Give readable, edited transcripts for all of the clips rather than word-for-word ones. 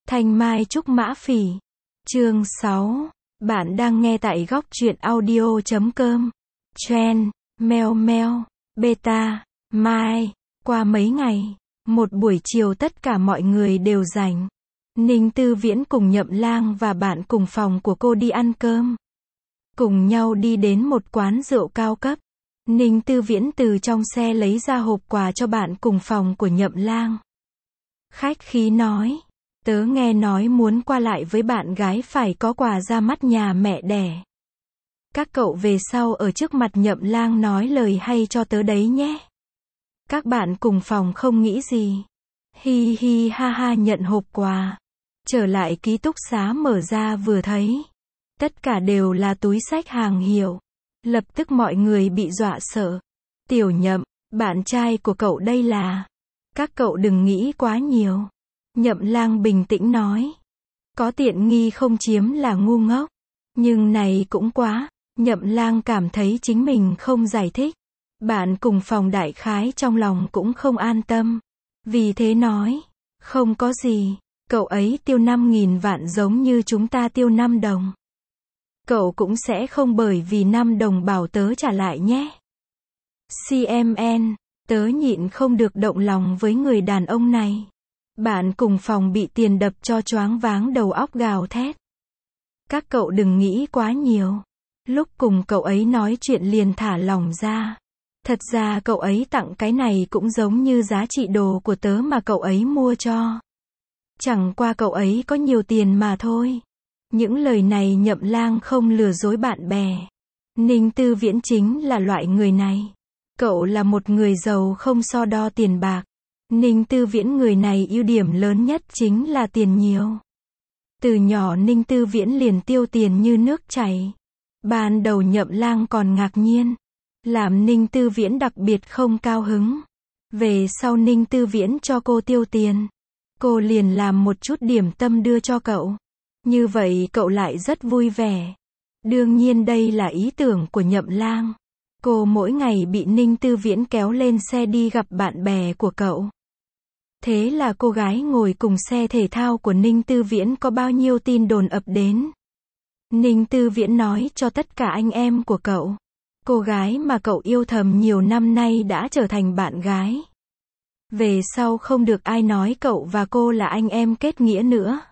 Thanh Mai Trúc Mã Phỉ. Chương 6. Bạn đang nghe tại góc truyện audio.com. Trend, Meo Meo, Beta, Mai. Qua mấy ngày, một buổi chiều tất cả mọi người đều rảnh. Ninh Tư Viễn cùng Nhậm Lang và bạn cùng phòng của cô đi ăn cơm. Cùng nhau đi đến một quán rượu cao cấp. Ninh Tư Viễn từ trong xe lấy ra hộp quà cho bạn cùng phòng của Nhậm Lang. Khách khí nói, tớ nghe nói muốn qua lại với bạn gái phải có quà ra mắt nhà mẹ đẻ. Các cậu về sau ở trước mặt Nhậm Lang nói lời hay cho tớ đấy nhé. Các bạn cùng phòng không nghĩ gì. Hi hi ha ha nhận hộp quà. Trở lại ký túc xá mở ra vừa thấy. Tất cả đều là túi xách hàng hiệu. Lập tức mọi người bị dọa sợ. Tiểu Nhậm, bạn trai của cậu đây là. Các cậu đừng nghĩ quá nhiều. Nhậm Lang bình tĩnh nói. Có tiện nghi không chiếm là ngu ngốc. Nhưng này cũng quá. Nhậm Lang cảm thấy chính mình không giải thích. Bạn cùng phòng đại khái trong lòng cũng không an tâm. Vì thế nói. Không có gì. Cậu ấy tiêu 5.000 vạn giống như chúng ta tiêu 5 đồng. Cậu cũng sẽ không bởi vì 5 đồng bảo tớ trả lại nhé. CMN, tớ nhịn không được động lòng với người đàn ông này. Bạn cùng phòng bị tiền đập cho choáng váng đầu óc gào thét. Các cậu đừng nghĩ quá nhiều. Lúc cùng cậu ấy nói chuyện liền thả lỏng ra. Thật ra cậu ấy tặng cái này cũng giống như giá trị đồ của tớ mà cậu ấy mua cho. Chẳng qua cậu ấy có nhiều tiền mà thôi. Những lời này Nhậm Lang không lừa dối bạn bè. Ninh Tư Viễn chính là loại người này. Cậu là một người giàu không so đo tiền bạc. Ninh Tư Viễn người này ưu điểm lớn nhất chính là tiền nhiều. Từ nhỏ Ninh Tư Viễn liền tiêu tiền như nước chảy. Ban đầu Nhậm Lang còn ngạc nhiên. Làm Ninh Tư Viễn đặc biệt không cao hứng. Về sau Ninh Tư Viễn cho cô tiêu tiền. Cô liền làm một chút điểm tâm đưa cho cậu. Như vậy cậu lại rất vui vẻ. Đương nhiên đây là ý tưởng của Nhậm Lang. Cô mỗi ngày bị Ninh Tư Viễn kéo lên xe đi gặp bạn bè của cậu. Thế là cô gái ngồi cùng xe thể thao của Ninh Tư Viễn có bao nhiêu tin đồn ập đến. Ninh Tư Viễn nói cho tất cả anh em của cậu. Cô gái mà cậu yêu thầm nhiều năm nay đã trở thành bạn gái. Về sau không được ai nói cậu và cô là anh em kết nghĩa nữa.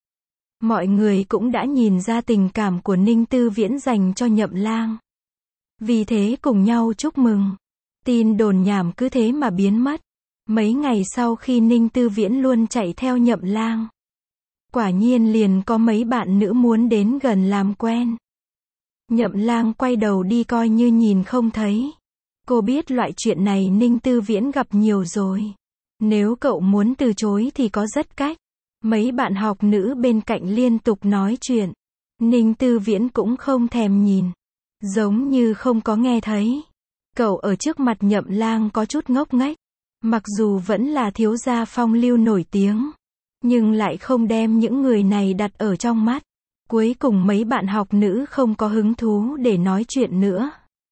Mọi người cũng đã nhìn ra tình cảm của Ninh Tư Viễn dành cho Nhậm Lang. Vì thế cùng nhau chúc mừng. Tin đồn nhảm cứ thế mà biến mất. Mấy ngày sau khi Ninh Tư Viễn luôn chạy theo Nhậm Lang. Quả nhiên liền có mấy bạn nữ muốn đến gần làm quen. Nhậm Lang quay đầu đi coi như nhìn không thấy. Cô biết loại chuyện này Ninh Tư Viễn gặp nhiều rồi. Nếu cậu muốn từ chối thì có rất cách. Mấy bạn học nữ bên cạnh liên tục nói chuyện. Ninh Tư Viễn cũng không thèm nhìn. Giống như không có nghe thấy. Cậu ở trước mặt Nhậm Lang có chút ngốc nghếch. Mặc dù vẫn là thiếu gia phong lưu nổi tiếng. Nhưng lại không đem những người này đặt ở trong mắt. Cuối cùng mấy bạn học nữ không có hứng thú để nói chuyện nữa.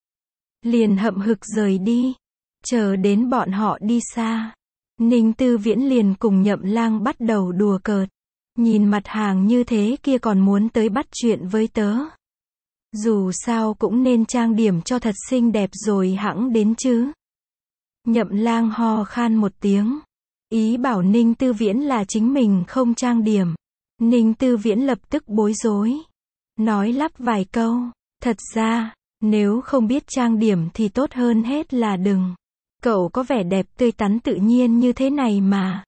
Liền hậm hực rời đi. Chờ đến bọn họ đi xa. Ninh Tư Viễn liền cùng Nhậm Lang bắt đầu đùa cợt. Nhìn mặt hàng như thế kia còn muốn tới bắt chuyện với tớ. Dù sao cũng nên trang điểm cho thật xinh đẹp rồi hẵng đến chứ. Nhậm Lang ho khan một tiếng. Ý bảo Ninh Tư Viễn là chính mình không trang điểm. Ninh Tư Viễn lập tức bối rối. Nói lắp vài câu. Thật ra, nếu không biết trang điểm thì tốt hơn hết là đừng. Cậu có vẻ đẹp tươi tắn tự nhiên như thế này mà.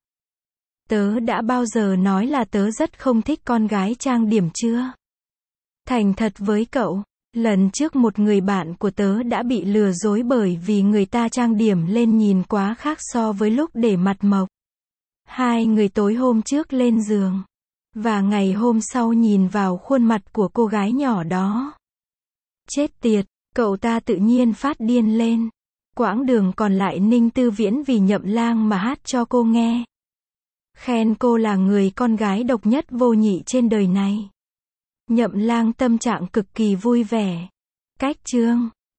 Tớ đã bao giờ nói là tớ rất không thích con gái trang điểm chưa? Thành thật với cậu, lần trước một người bạn của tớ đã bị lừa dối bởi vì người ta trang điểm lên nhìn quá khác so với lúc để mặt mộc. Hai người tối hôm trước lên giường. Và ngày hôm sau nhìn vào khuôn mặt của cô gái nhỏ đó. Chết tiệt, cậu ta tự nhiên phát điên lên. Quãng đường còn lại Ninh Tư Viễn vì Nhậm Lang mà hát cho cô nghe. Khen cô là người con gái độc nhất vô nhị trên đời này. Nhậm Lang tâm trạng cực kỳ vui vẻ. Cách chương